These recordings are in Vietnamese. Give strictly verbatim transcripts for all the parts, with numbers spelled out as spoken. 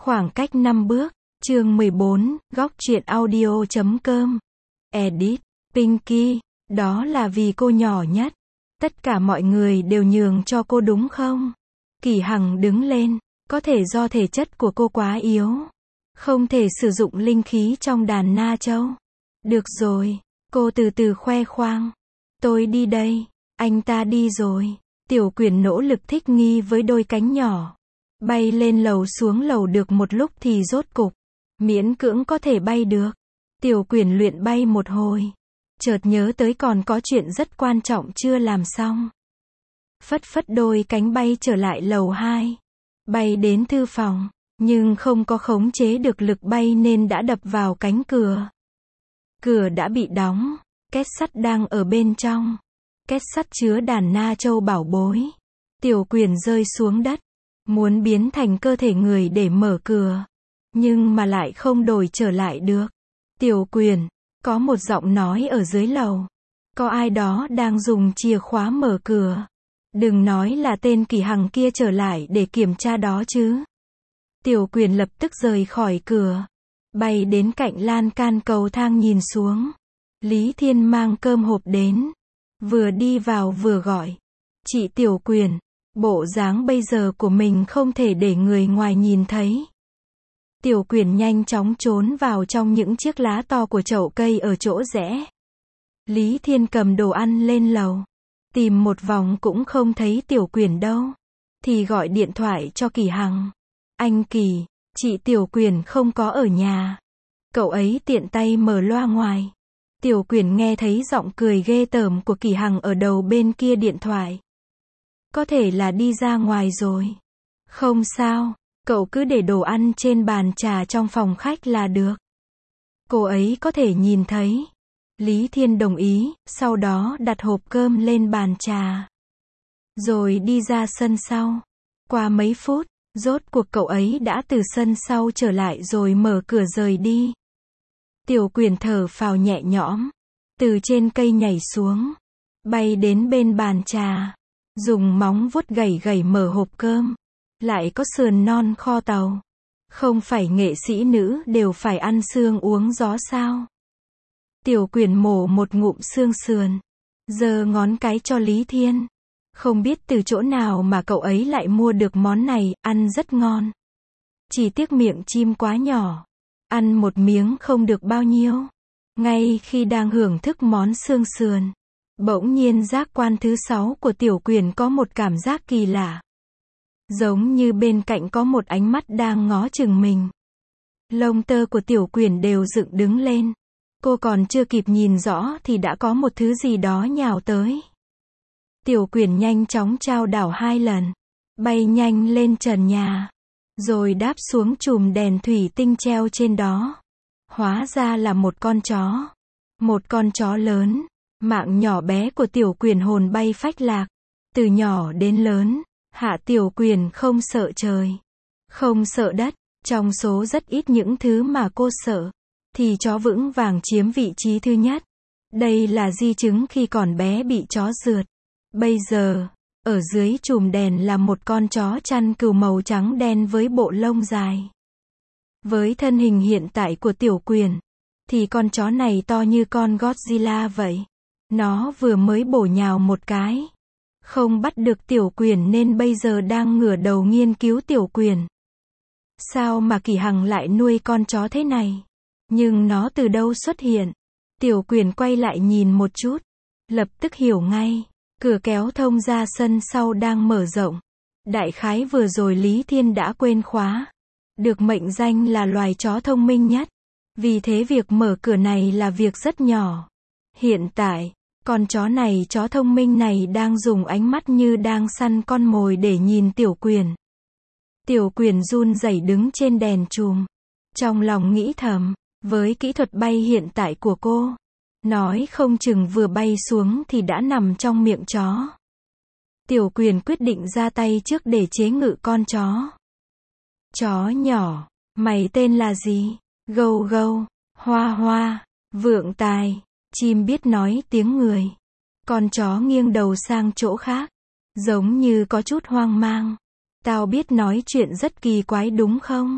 Khoảng cách năm bước, chương mười bốn, góc truyện audio chấm com. Edit, Pinky, đó là vì cô nhỏ nhất. Tất cả mọi người đều nhường cho cô đúng không? Kỳ Hằng đứng lên, có thể do thể chất của cô quá yếu. Không thể sử dụng linh khí trong đàn Na Châu. Được rồi, cô từ từ khoe khoang. Tôi đi đây, anh ta đi rồi. Tiểu Quyển nỗ lực thích nghi với đôi cánh nhỏ. Bay lên lầu xuống lầu được một lúc thì rốt cục, miễn cưỡng có thể bay được. Tiểu Quyển luyện bay một hồi. Chợt nhớ tới còn có chuyện rất quan trọng chưa làm xong. Phất phất đôi cánh bay trở lại lầu hai. Bay đến thư phòng, nhưng không có khống chế được lực bay nên đã đập vào cánh cửa. Cửa đã bị đóng, két sắt đang ở bên trong. Két sắt chứa đàn Na Châu bảo bối. Tiểu Quyển rơi xuống đất, muốn biến thành cơ thể người để mở cửa, nhưng mà lại không đổi trở lại được. Tiểu Quyển, có một giọng nói ở dưới lầu. Có ai đó đang dùng chìa khóa mở cửa. Đừng nói là tên Kỳ Hằng kia trở lại để kiểm tra đó chứ. Tiểu Quyển lập tức rời khỏi cửa, bay đến cạnh lan can cầu thang nhìn xuống. Lý Thiên mang cơm hộp đến, vừa đi vào vừa gọi. Chị Tiểu Quyển, bộ dáng bây giờ của mình không thể để người ngoài nhìn thấy. Tiểu Quyển nhanh chóng trốn vào trong những chiếc lá to của chậu cây ở chỗ rẽ. Lý Thiên cầm đồ ăn lên lầu. Tìm một vòng cũng không thấy Tiểu Quyển đâu. Thì gọi điện thoại cho Kỳ Hằng. Anh Kỳ, chị Tiểu Quyển không có ở nhà. Cậu ấy tiện tay mở loa ngoài. Tiểu Quyển nghe thấy giọng cười ghê tởm của Kỳ Hằng ở đầu bên kia điện thoại. Có thể là đi ra ngoài rồi. Không sao, cậu cứ để đồ ăn trên bàn trà trong phòng khách là được. Cô ấy có thể nhìn thấy. Lý Thiên đồng ý, sau đó đặt hộp cơm lên bàn trà. Rồi đi ra sân sau. Qua mấy phút, rốt cuộc cậu ấy đã từ sân sau trở lại rồi mở cửa rời đi. Tiểu Quyển thở phào nhẹ nhõm. Từ trên cây nhảy xuống. Bay đến bên bàn trà. Dùng móng vuốt gẩy gẩy mở hộp cơm. Lại có sườn non kho tàu. Không phải nghệ sĩ nữ đều phải ăn xương uống gió sao? Tiểu Quyển mổ một ngụm xương sườn. Giơ ngón cái cho Lý Thiên. Không biết từ chỗ nào mà cậu ấy lại mua được món này, ăn rất ngon. Chỉ tiếc miệng chim quá nhỏ. Ăn một miếng không được bao nhiêu. Ngay khi đang hưởng thức món xương sườn, bỗng nhiên giác quan thứ sáu của Tiểu Quyển có một cảm giác kỳ lạ. Giống như bên cạnh có một ánh mắt đang ngó chừng mình. Lông tơ của Tiểu Quyển đều dựng đứng lên. Cô còn chưa kịp nhìn rõ thì đã có một thứ gì đó nhào tới. Tiểu Quyển nhanh chóng chao đảo hai lần. Bay nhanh lên trần nhà. Rồi đáp xuống chùm đèn thủy tinh treo trên đó. Hóa ra là một con chó. Một con chó lớn. Mạng nhỏ bé của Tiểu Quyển hồn bay phách lạc. Từ nhỏ đến lớn, Hạ Tiểu Quyển không sợ trời, không sợ đất. Trong số rất ít những thứ mà cô sợ, thì chó vững vàng chiếm vị trí thứ nhất. Đây là di chứng khi còn bé bị chó rượt. Bây giờ, ở dưới chùm đèn là một con chó chăn cừu màu trắng đen với bộ lông dài. Với thân hình hiện tại của Tiểu Quyển, thì con chó này to như con Godzilla vậy. Nó vừa mới bổ nhào một cái. Không bắt được Tiểu Quyển nên bây giờ đang ngửa đầu nghiên cứu Tiểu Quyển. Sao mà Kỳ Hằng lại nuôi con chó thế này? Nhưng nó từ đâu xuất hiện? Tiểu Quyển quay lại nhìn một chút. Lập tức hiểu ngay. Cửa kéo thông ra sân sau đang mở rộng. Đại khái vừa rồi Lý Thiên đã quên khóa. Được mệnh danh là loài chó thông minh nhất. Vì thế việc mở cửa này là việc rất nhỏ. Hiện tại, con chó này, chó thông minh này đang dùng ánh mắt như đang săn con mồi để nhìn Tiểu Quyển. Tiểu Quyển run rẩy đứng trên đèn chùm. Trong lòng nghĩ thầm, với kỹ thuật bay hiện tại của cô, nói không chừng vừa bay xuống thì đã nằm trong miệng chó. Tiểu Quyển quyết định ra tay trước để chế ngự con chó. Chó nhỏ, mày tên là gì? Gâu gâu, hoa hoa, vượng tài. Chim biết nói tiếng người. Con chó nghiêng đầu sang chỗ khác. Giống như có chút hoang mang. Tao biết nói chuyện rất kỳ quái đúng không?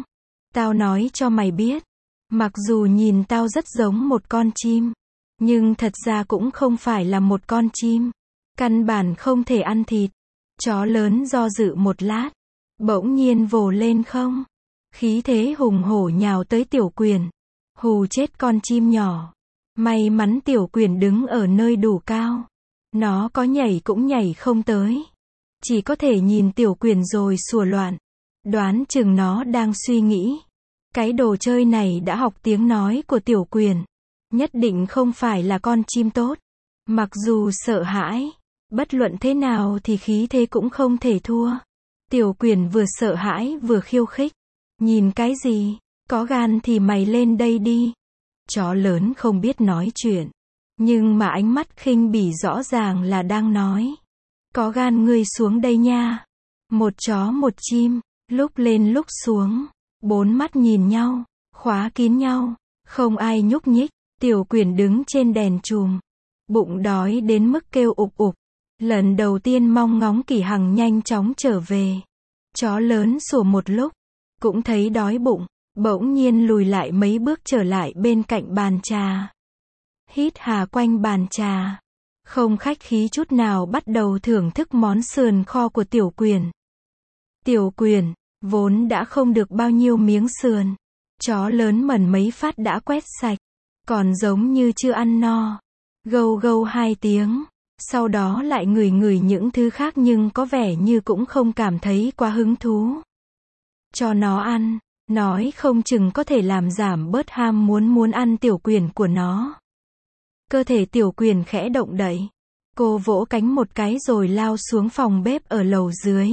Tao nói cho mày biết. Mặc dù nhìn tao rất giống một con chim, nhưng thật ra cũng không phải là một con chim. Căn bản không thể ăn thịt. Chó lớn do dự một lát, bỗng nhiên vồ lên không. Khí thế hùng hổ nhào tới Tiểu Quyền. Hù chết con chim nhỏ. May mắn Tiểu Quyền đứng ở nơi đủ cao. Nó có nhảy cũng nhảy không tới. Chỉ có thể nhìn Tiểu Quyền rồi sủa loạn. Đoán chừng nó đang suy nghĩ. Cái đồ chơi này đã học tiếng nói của Tiểu Quyền. Nhất định không phải là con chim tốt. Mặc dù sợ hãi, bất luận thế nào thì khí thế cũng không thể thua. Tiểu Quyền vừa sợ hãi vừa khiêu khích. Nhìn cái gì? Có gan thì mày lên đây đi. Chó lớn không biết nói chuyện. Nhưng mà ánh mắt khinh bỉ rõ ràng là đang nói. Có gan ngươi xuống đây nha. Một chó một chim, lúc lên lúc xuống. Bốn mắt nhìn nhau, khóa kín nhau. Không ai nhúc nhích. Tiểu Quyền đứng trên đèn chùm. Bụng đói đến mức kêu ục ục. Lần đầu tiên mong ngóng Kỳ Hằng nhanh chóng trở về. Chó lớn sủa một lúc. Cũng thấy đói bụng. Bỗng nhiên lùi lại mấy bước trở lại bên cạnh bàn trà. Hít hà quanh bàn trà. Không khách khí chút nào bắt đầu thưởng thức món sườn kho của Tiểu Quyền. Tiểu Quyền, vốn đã không được bao nhiêu miếng sườn. Chó lớn mần mấy phát đã quét sạch. Còn giống như chưa ăn no. Gâu gâu hai tiếng. Sau đó lại ngửi ngửi những thứ khác nhưng có vẻ như cũng không cảm thấy quá hứng thú. Cho nó ăn. Nói không chừng có thể làm giảm bớt ham muốn muốn ăn Tiểu Quyền của nó. Cơ thể Tiểu Quyền khẽ động đậy. Cô vỗ cánh một cái rồi lao xuống phòng bếp ở lầu dưới.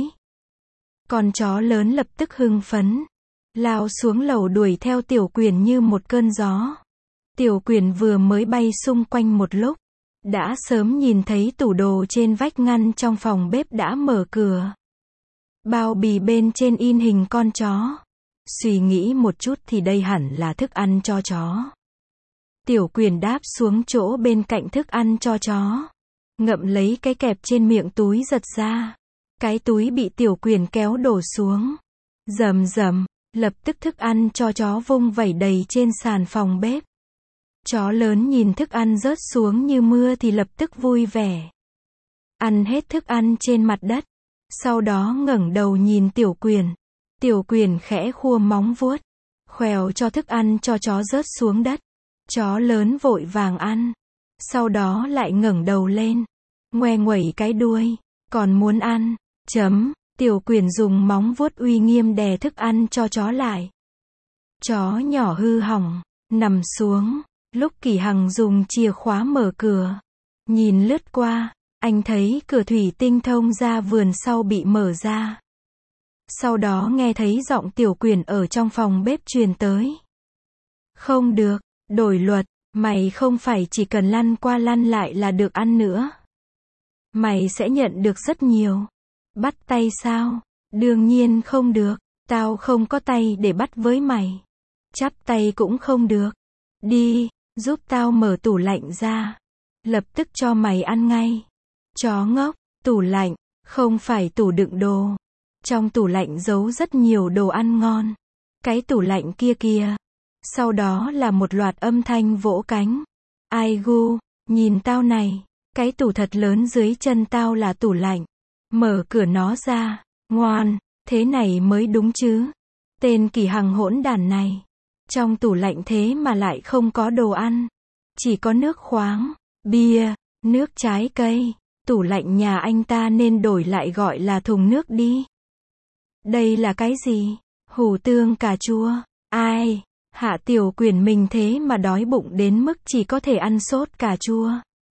Con chó lớn lập tức hưng phấn. Lao xuống lầu đuổi theo Tiểu Quyền như một cơn gió. Tiểu Quyền vừa mới bay xung quanh một lúc. Đã sớm nhìn thấy tủ đồ trên vách ngăn trong phòng bếp đã mở cửa. Bao bì bên trên in hình con chó. Suy nghĩ một chút thì đây hẳn là thức ăn cho chó. Tiểu Quyền đáp xuống chỗ bên cạnh thức ăn cho chó. Ngậm lấy cái kẹp trên miệng túi giật ra. Cái túi bị Tiểu Quyền kéo đổ xuống. Rầm rầm, lập tức thức ăn cho chó vung vẩy đầy trên sàn phòng bếp. Chó lớn nhìn thức ăn rớt xuống như mưa thì lập tức vui vẻ. Ăn hết thức ăn trên mặt đất. Sau đó ngẩng đầu nhìn Tiểu Quyền. Tiểu Quyền khẽ khua móng vuốt. Khèo cho thức ăn cho chó rớt xuống đất. Chó lớn vội vàng ăn. Sau đó lại ngẩng đầu lên. Ngoe nguẩy cái đuôi. Còn muốn ăn. Chấm. Tiểu Quyền dùng móng vuốt uy nghiêm đè thức ăn cho chó lại. Chó nhỏ hư hỏng. Nằm xuống. Lúc Kỳ Hằng dùng chìa khóa mở cửa. Nhìn lướt qua. Anh thấy cửa thủy tinh thông ra vườn sau bị mở ra. Sau đó nghe thấy giọng Tiểu Quyền ở trong phòng bếp truyền tới. Không được, đổi luật, mày không phải chỉ cần lăn qua lăn lại là được ăn nữa. Mày sẽ nhận được rất nhiều. Bắt tay sao? Đương nhiên không được, tao không có tay để bắt với mày. Chắp tay cũng không được. Đi, giúp tao mở tủ lạnh ra. Lập tức cho mày ăn ngay. Chó ngốc, tủ lạnh, không phải tủ đựng đồ. Trong tủ lạnh giấu rất nhiều đồ ăn ngon. Cái tủ lạnh kia kìa. Sau đó là một loạt âm thanh vỗ cánh. Ai gu, nhìn tao này. Cái tủ thật lớn dưới chân tao là tủ lạnh. Mở cửa nó ra. Ngoan, thế này mới đúng chứ. Tên Kỳ Hằng hỗn đản này. Trong tủ lạnh thế mà lại không có đồ ăn. Chỉ có nước khoáng, bia, nước trái cây. Tủ lạnh nhà anh ta nên đổi lại gọi là thùng nước đi. Đây là cái gì? Hủ tương cà chua. Ai? Hạ Tiểu Quyền mình thế mà đói bụng đến mức chỉ có thể ăn sốt cà chua.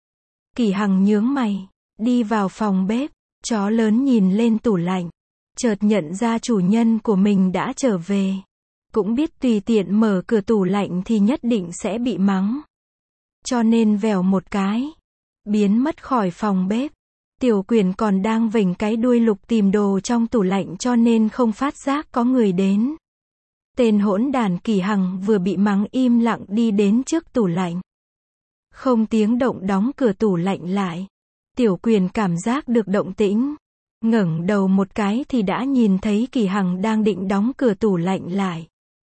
Kỳ Hằng nhướng mày. Đi vào phòng bếp. Chó lớn nhìn lên tủ lạnh. Chợt nhận ra chủ nhân của mình đã trở về. Cũng biết tùy tiện mở cửa tủ lạnh thì nhất định sẽ bị mắng. Cho nên vèo một cái. Biến mất khỏi phòng bếp. Tiểu Quyền còn đang vểnh cái đuôi lục tìm đồ trong tủ lạnh cho nên không phát giác có người đến. Tên hỗn đản Kỳ Hằng vừa bị mắng im lặng đi đến trước tủ lạnh. Không tiếng động đóng cửa tủ lạnh lại. Tiểu Quyền cảm giác được động tĩnh. Ngẩng đầu một cái thì đã nhìn thấy Kỳ Hằng đang định đóng cửa tủ lạnh lại.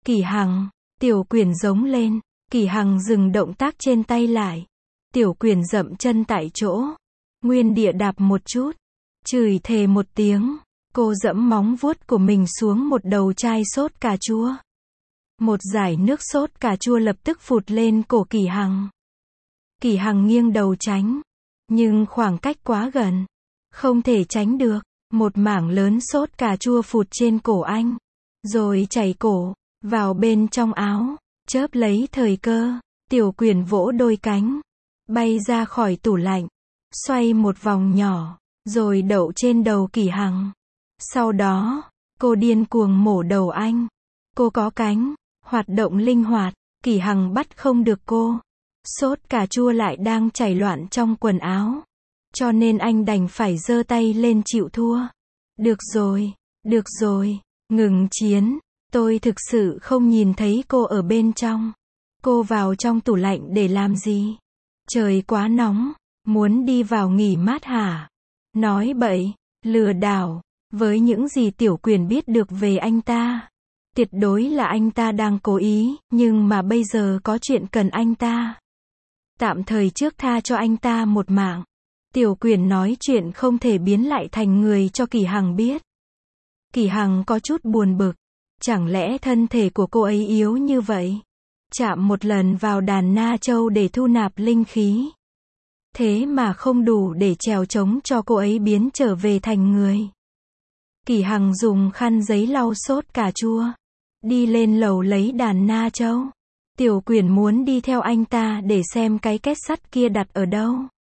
Kỷ Hằng, Tiểu Quyền giống lên. Kỷ Hằng dừng động tác trên tay lại. Tiểu Quyền dậm chân tại chỗ. Nguyên địa đạp một chút. Chửi thề một tiếng. Cô dẫm móng vuốt của mình xuống một đầu chai sốt cà chua. Một dải nước sốt cà chua lập tức phụt lên cổ Kỷ Hằng. Kỷ Hằng nghiêng đầu tránh. Nhưng khoảng cách quá gần. Không thể tránh được. Một mảng lớn sốt cà chua phụt trên cổ anh. Rồi chảy cổ. Vào bên trong áo. Chớp lấy thời cơ. Tiểu Quyền vỗ đôi cánh. Bay ra khỏi tủ lạnh. Xoay một vòng nhỏ. Rồi đậu trên đầu Kỷ Hằng. Sau đó, cô điên cuồng mổ đầu anh. Cô có cánh. Hoạt động linh hoạt. Kỷ Hằng bắt không được cô. Sốt cà chua lại đang chảy loạn trong quần áo. Cho nên anh đành phải giơ tay lên chịu thua. Được rồi, được rồi, ngừng chiến. Tôi thực sự không nhìn thấy cô ở bên trong. Cô vào trong tủ lạnh để làm gì? Trời quá nóng, muốn đi vào nghỉ mát hả? Nói bậy, lừa đảo. Với những gì Tiểu Quyền biết được về anh ta, tuyệt đối là anh ta đang cố ý, nhưng mà bây giờ có chuyện cần anh ta. Tạm thời trước tha cho anh ta một mạng. Tiểu Quyền nói chuyện không thể biến lại thành người cho Kỷ Hằng biết. Kỷ Hằng có chút buồn bực. Chẳng lẽ thân thể của cô ấy yếu như vậy? Chạm một lần vào đàn Na Châu để thu nạp linh khí. Thế mà không đủ để trèo trống cho cô ấy biến trở về thành người. Kỷ Hằng dùng khăn giấy lau sốt cà chua. Đi lên lầu lấy đàn Na Châu. Tiểu Quyền muốn đi theo anh ta để xem cái két sắt kia đặt ở đâu.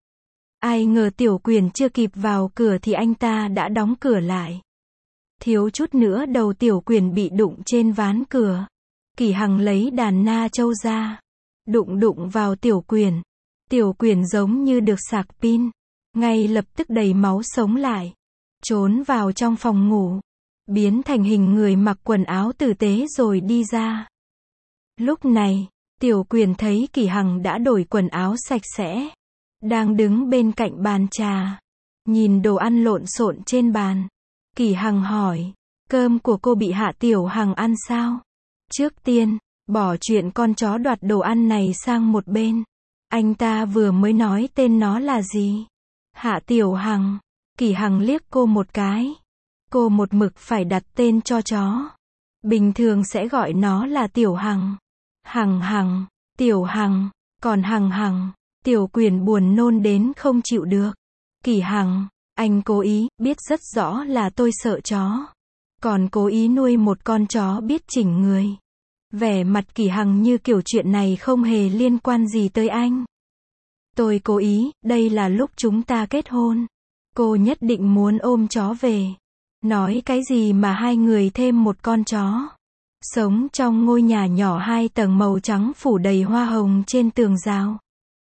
Ai ngờ Tiểu Quyền chưa kịp vào cửa thì anh ta đã đóng cửa lại. Thiếu chút nữa đầu Tiểu Quyền bị đụng trên ván cửa. Kỷ Hằng lấy đàn Na Châu ra. Đụng đụng vào Tiểu Quyền. Tiểu Quyền giống như được sạc pin. Ngay lập tức đầy máu sống lại. Trốn vào trong phòng ngủ. Biến thành hình người mặc quần áo tử tế rồi đi ra. Lúc này, Tiểu Quyền thấy Kỷ Hằng đã đổi quần áo sạch sẽ. Đang đứng bên cạnh bàn trà. Nhìn đồ ăn lộn xộn trên bàn. Kỷ Hằng hỏi, cơm của cô bị Hạ Tiểu Hằng ăn sao? Trước tiên, bỏ chuyện con chó đoạt đồ ăn này sang một bên. Anh ta vừa mới nói tên nó là gì? Hạ Tiểu Hằng. Kỷ Hằng liếc cô một cái. Cô một mực phải đặt tên cho chó. Bình thường sẽ gọi nó là Tiểu Hằng. Hằng Hằng, Tiểu Hằng, còn Hằng Hằng. Tiểu Quyền buồn nôn đến không chịu được. Kỷ Hằng, anh cố ý, biết rất rõ là tôi sợ chó. Còn cố ý nuôi một con chó biết chỉnh người. Vẻ mặt Kỷ Hằng như kiểu chuyện này không hề liên quan gì tới anh. Tôi cố ý, đây là lúc chúng ta kết hôn. Cô nhất định muốn ôm chó về. Nói cái gì mà hai người thêm một con chó. Sống trong ngôi nhà nhỏ hai tầng màu trắng phủ đầy hoa hồng trên tường rào.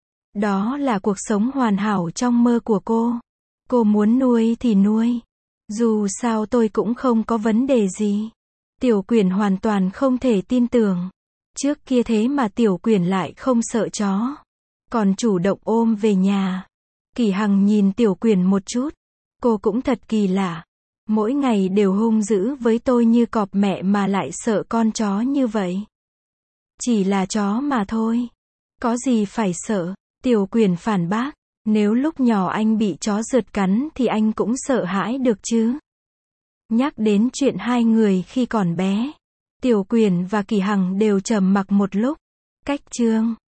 Đó là cuộc sống hoàn hảo trong mơ của cô. Cô muốn nuôi thì nuôi. Dù sao tôi cũng không có vấn đề gì. Tiểu Quyền hoàn toàn không thể tin tưởng. Trước kia thế mà Tiểu Quyền lại không sợ chó. Còn chủ động ôm về nhà. Kỷ Hằng nhìn Tiểu Quyền một chút. Cô cũng thật kỳ lạ. Mỗi ngày đều hung dữ với tôi như cọp mẹ mà lại sợ con chó như vậy. Chỉ là chó mà thôi. Có gì phải sợ? Tiểu Quyền phản bác. Nếu lúc nhỏ anh bị chó rượt cắn thì anh cũng sợ hãi được chứ. Nhắc đến chuyện hai người khi còn bé. Tiểu Quyền và Kỷ Hằng đều trầm mặc một lúc. Cách chương